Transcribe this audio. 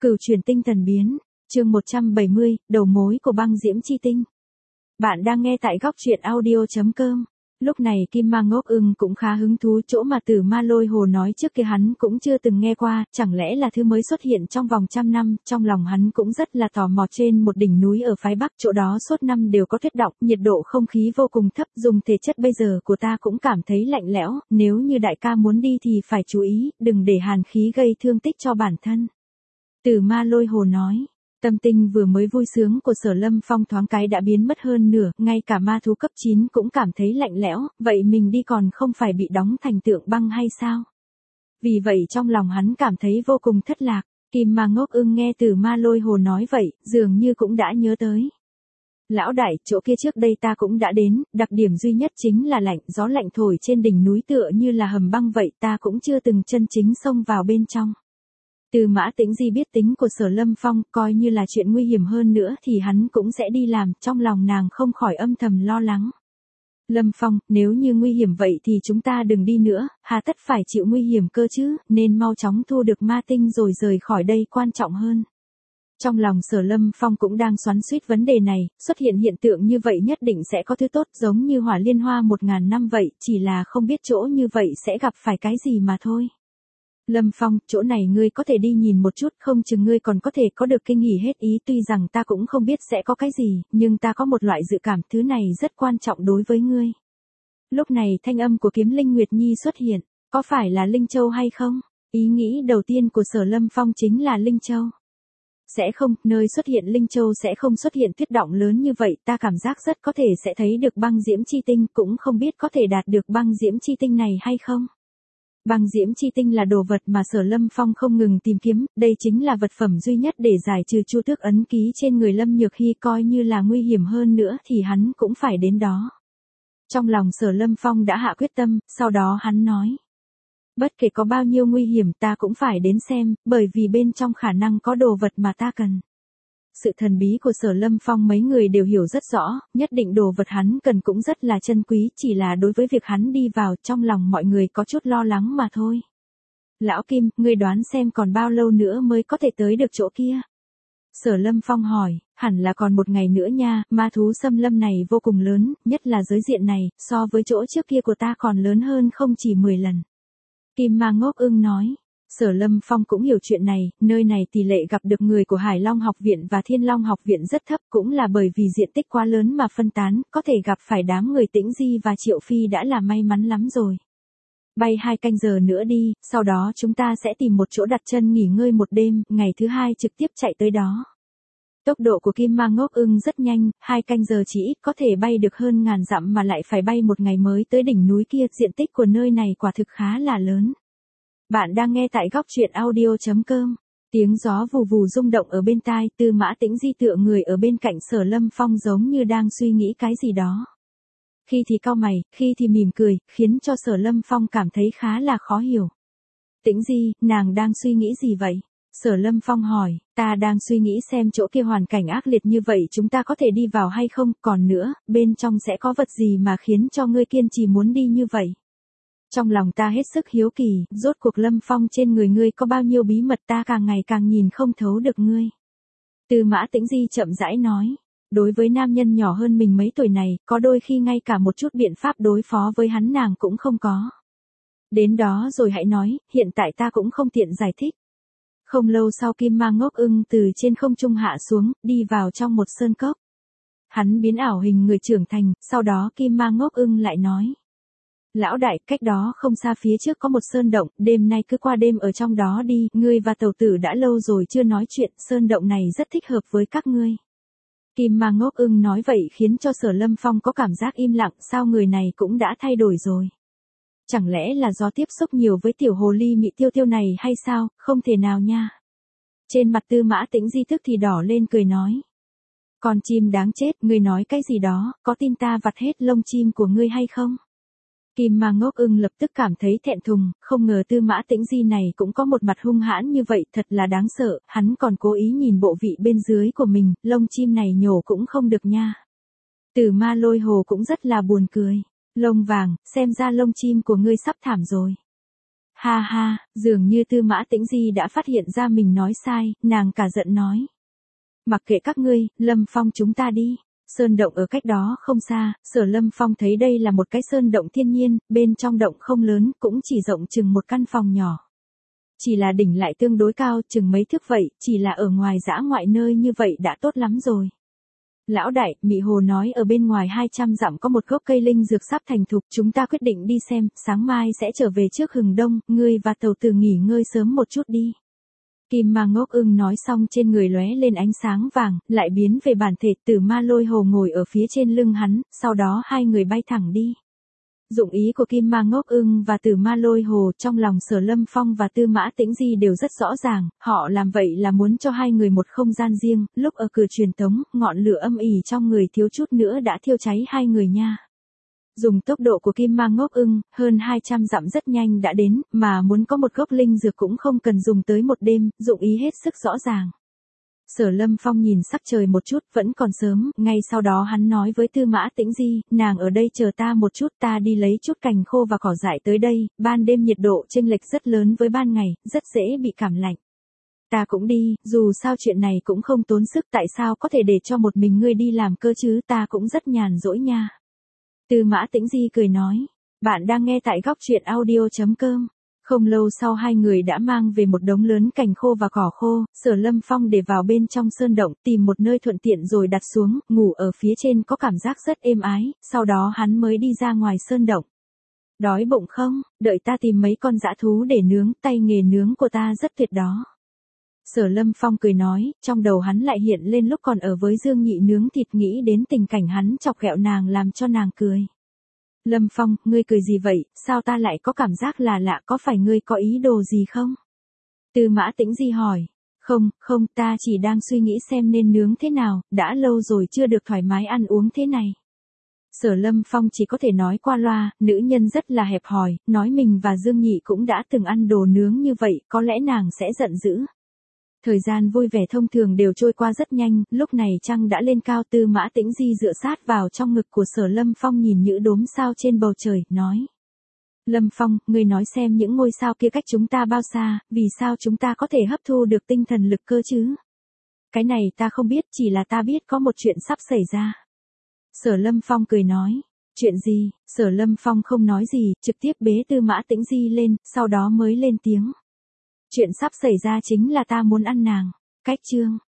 Cửu chuyển tinh thần biến, chương 170, đầu mối của băng diễm chi tinh. Bạn đang nghe tại góc truyện audio.com. Lúc này Kim Ma Ngốc Ưng cũng khá hứng thú, chỗ mà Tử Ma Lôi Hồ nói trước kia hắn cũng chưa từng nghe qua, chẳng lẽ là thứ mới xuất hiện trong vòng 100 năm, trong lòng hắn cũng rất là tò mò. Trên một đỉnh núi ở phái Bắc, chỗ đó suốt năm đều có tuyết đọng, nhiệt độ không khí vô cùng thấp, dùng thể chất bây giờ của ta cũng cảm thấy lạnh lẽo, nếu như đại ca muốn đi thì phải chú ý, đừng để hàn khí gây thương tích cho bản thân. Tử Ma Lôi Hồ nói. Tâm tình vừa mới vui sướng của Sở Lâm Phong thoáng cái đã biến mất hơn nửa, ngay cả ma thú cấp 9 cũng cảm thấy lạnh lẽo, vậy mình đi còn không phải bị đóng thành tượng băng hay sao? Vì vậy trong lòng hắn cảm thấy vô cùng thất lạc. Kim Ma Ngốc Ưng nghe Tử Ma Lôi Hồ nói vậy, dường như cũng đã nhớ tới. Lão đại, chỗ kia trước đây ta cũng đã đến, đặc điểm duy nhất chính là lạnh, gió lạnh thổi trên đỉnh núi tựa như là hầm băng vậy, ta cũng chưa từng chân chính xông vào bên trong. Từ Mã Tĩnh Di biết tính của Sở Lâm Phong, coi như là chuyện nguy hiểm hơn nữa thì hắn cũng sẽ đi làm, trong lòng nàng không khỏi âm thầm lo lắng. Lâm Phong, nếu như nguy hiểm vậy thì chúng ta đừng đi nữa, hà tất phải chịu nguy hiểm cơ chứ, nên mau chóng thu được ma tinh rồi rời khỏi đây quan trọng hơn. Trong lòng Sở Lâm Phong cũng đang xoắn xuýt vấn đề này, xuất hiện hiện tượng như vậy nhất định sẽ có thứ tốt, giống như Hỏa Liên Hoa 1000 năm vậy, chỉ là không biết chỗ như vậy sẽ gặp phải cái gì mà thôi. Lâm Phong, chỗ này ngươi có thể đi nhìn một chút, không chừng ngươi còn có thể có được kinh hỉ hết ý, tuy rằng ta cũng không biết sẽ có cái gì, nhưng ta có một loại dự cảm thứ này rất quan trọng đối với ngươi. Lúc này thanh âm của Kiếm Linh Nguyệt Nhi xuất hiện, có phải là Linh Châu hay không? Ý nghĩ đầu tiên của Sở Lâm Phong chính là Linh Châu. Sẽ không, nơi xuất hiện Linh Châu sẽ không xuất hiện tuyết đọng lớn như vậy, ta cảm giác rất có thể sẽ thấy được băng diễm chi tinh, cũng không biết có thể đạt được băng diễm chi tinh này hay không. Băng diễm chi tinh là đồ vật mà Sở Lâm Phong không ngừng tìm kiếm, đây chính là vật phẩm duy nhất để giải trừ chu tước ấn ký trên người Lâm Nhược Hy, coi như là nguy hiểm hơn nữa thì hắn cũng phải đến đó. Trong lòng Sở Lâm Phong đã hạ quyết tâm, sau đó hắn nói. Bất kể có bao nhiêu nguy hiểm ta cũng phải đến xem, bởi vì bên trong khả năng có đồ vật mà ta cần. Sự thần bí của Sở Lâm Phong mấy người đều hiểu rất rõ, nhất định đồ vật hắn cần cũng rất là chân quý, chỉ là đối với việc hắn đi vào trong lòng mọi người có chút lo lắng mà thôi. Lão Kim, ngươi đoán xem còn bao lâu nữa mới có thể tới được chỗ kia? Sở Lâm Phong hỏi, hẳn là còn một ngày nữa nha, ma thú xâm lâm này vô cùng lớn, nhất là giới diện này, so với chỗ trước kia của ta còn lớn hơn không chỉ 10 lần. Kim Ma Ngốc Ưng nói. Sở Lâm Phong cũng hiểu chuyện này, nơi này tỷ lệ gặp được người của Hải Long học viện và Thiên Long học viện rất thấp, cũng là bởi vì diện tích quá lớn mà phân tán, có thể gặp phải đám người Tĩnh Di và Triệu Phi đã là may mắn lắm rồi. Bay 2 canh giờ nữa đi, sau đó chúng ta sẽ tìm một chỗ đặt chân nghỉ ngơi một đêm, ngày thứ 2 trực tiếp chạy tới đó. Tốc độ của Kim Ma Ngốc Ưng rất nhanh, 2 canh giờ chỉ ít có thể bay được hơn 1000 dặm mà lại phải bay một ngày mới tới đỉnh núi kia, diện tích của nơi này quả thực khá là lớn. Bạn đang nghe tại góc truyện audio.com. Tiếng gió vù vù rung động ở bên tai, Tư Mã Tĩnh Di tựa người ở bên cạnh Sở Lâm Phong giống như đang suy nghĩ cái gì đó. Khi thì cau mày, khi thì mỉm cười, khiến cho Sở Lâm Phong cảm thấy khá là khó hiểu. Tĩnh Di, nàng đang suy nghĩ gì vậy? Sở Lâm Phong hỏi, ta đang suy nghĩ xem chỗ kia hoàn cảnh ác liệt như vậy chúng ta có thể đi vào hay không, còn nữa, bên trong sẽ có vật gì mà khiến cho ngươi kiên trì muốn đi như vậy? Trong lòng ta hết sức hiếu kỳ, rốt cuộc Lâm Phong trên người ngươi có bao nhiêu bí mật ta càng ngày càng nhìn không thấu được ngươi. Tư Mã Tĩnh Di chậm rãi nói, đối với nam nhân nhỏ hơn mình mấy tuổi này, có đôi khi ngay cả một chút biện pháp đối phó với hắn nàng cũng không có. Đến đó rồi hãy nói, hiện tại ta cũng không tiện giải thích. Không lâu sau Kim Ma Ngốc Ưng từ trên không trung hạ xuống, đi vào trong một sơn cốc. Hắn biến ảo hình người trưởng thành, sau đó Kim Ma Ngốc Ưng lại nói. Lão đại, cách đó không xa phía trước có một sơn động, đêm nay cứ qua đêm ở trong đó đi, ngươi và tàu tử đã lâu rồi chưa nói chuyện, sơn động này rất thích hợp với các ngươi. Kim Ma Ngốc Ưng nói vậy khiến cho Sở Lâm Phong có cảm giác im lặng, sao người này cũng đã thay đổi rồi. Chẳng lẽ là do tiếp xúc nhiều với tiểu hồ ly Mị Tiêu Tiêu này hay sao, không thể nào nha. Trên mặt Tư Mã Tĩnh Di tức thì đỏ lên cười nói. Con chim đáng chết, ngươi nói cái gì đó, có tin ta vặt hết lông chim của ngươi hay không? Kim Ma Ngốc Ưng lập tức cảm thấy thẹn thùng, không ngờ Tư Mã Tĩnh Di này cũng có một mặt hung hãn như vậy, thật là đáng sợ, hắn còn cố ý nhìn bộ vị bên dưới của mình, lông chim này nhổ cũng không được nha. Tử Ma Lôi Hồ cũng rất là buồn cười, lông vàng, xem ra lông chim của ngươi sắp thảm rồi. Ha ha, dường như Tư Mã Tĩnh Di đã phát hiện ra mình nói sai, nàng cả giận nói. Mặc kệ các ngươi, Lâm Phong chúng ta đi. Sơn động ở cách đó không xa, Sở Lâm Phong thấy đây là một cái sơn động thiên nhiên, bên trong động không lớn, cũng chỉ rộng chừng một căn phòng nhỏ. Chỉ là đỉnh lại tương đối cao, chừng mấy thước vậy, chỉ là ở ngoài dã ngoại nơi như vậy đã tốt lắm rồi. Lão đại, Mị Hồ nói ở bên ngoài 200 dặm có một gốc cây linh dược sắp thành thục, chúng ta quyết định đi xem, sáng mai sẽ trở về trước hừng đông, ngươi và Tàu Tử nghỉ ngơi sớm một chút đi. Kim Ma Ngốc Ưng nói xong trên người lóe lên ánh sáng vàng, lại biến về bản thể. Tử Ma Lôi Hồ ngồi ở phía trên lưng hắn, sau đó hai người bay thẳng đi. Dụng ý của Kim Ma Ngốc Ưng và Tử Ma Lôi Hồ trong lòng Sở Lâm Phong và Tư Mã Tĩnh Di đều rất rõ ràng, họ làm vậy là muốn cho hai người một không gian riêng, lúc ở cửa truyền tống, ngọn lửa âm ỉ trong người thiếu chút nữa đã thiêu cháy hai người nha. Dùng tốc độ của Kim Ma Ngốc Ưng, hơn 200 dặm rất nhanh đã đến, mà muốn có một gốc linh dược cũng không cần dùng tới một đêm, dụng ý hết sức rõ ràng. Sở Lâm Phong nhìn sắc trời một chút, vẫn còn sớm, ngay sau đó hắn nói với Tư Mã Tĩnh Di, nàng ở đây chờ ta một chút, ta đi lấy chút cành khô và cỏ dại tới đây, ban đêm nhiệt độ chênh lệch rất lớn với ban ngày, rất dễ bị cảm lạnh. Ta cũng đi, dù sao chuyện này cũng không tốn sức, tại sao có thể để cho một mình ngươi đi làm cơ chứ, ta cũng rất nhàn rỗi nha. Tư Mã Tĩnh Di cười nói, bạn đang nghe tại góc truyện audio.com. Không lâu sau hai người đã mang về một đống lớn cành khô và cỏ khô, Sở Lâm Phong để vào bên trong sơn động, tìm một nơi thuận tiện rồi đặt xuống, ngủ ở phía trên có cảm giác rất êm ái, sau đó hắn mới đi ra ngoài sơn động. Đói bụng không? Đợi ta tìm mấy con dã thú để nướng, tay nghề nướng của ta rất tuyệt đó. Sở Lâm Phong cười nói, trong đầu hắn lại hiện lên lúc còn ở với Dương Nhị nướng thịt, nghĩ đến tình cảnh hắn chọc ghẹo nàng làm cho nàng cười. Lâm Phong, ngươi cười gì vậy, sao ta lại có cảm giác là lạ, có phải ngươi có ý đồ gì không? Tư Mã Tĩnh Di hỏi. Không, ta chỉ đang suy nghĩ xem nên nướng thế nào, đã lâu rồi chưa được thoải mái ăn uống thế này. Sở Lâm Phong chỉ có thể nói qua loa, nữ nhân rất là hẹp hòi, nói mình và Dương Nhị cũng đã từng ăn đồ nướng như vậy, có lẽ nàng sẽ giận dữ. Thời gian vui vẻ thông thường đều trôi qua rất nhanh, lúc này trăng đã lên cao. Tư Mã Tĩnh Di dựa sát vào trong ngực của Sở Lâm Phong nhìn những đốm sao trên bầu trời, nói. Lâm Phong, ngươi nói xem những ngôi sao kia cách chúng ta bao xa, vì sao chúng ta có thể hấp thu được tinh thần lực cơ chứ? Cái này ta không biết, chỉ là ta biết có một chuyện sắp xảy ra. Sở Lâm Phong cười nói. Chuyện gì? Sở Lâm Phong không nói gì, trực tiếp bế Tư Mã Tĩnh Di lên, sau đó mới lên tiếng. Chuyện sắp xảy ra chính là ta muốn ăn nàng. Cách chương.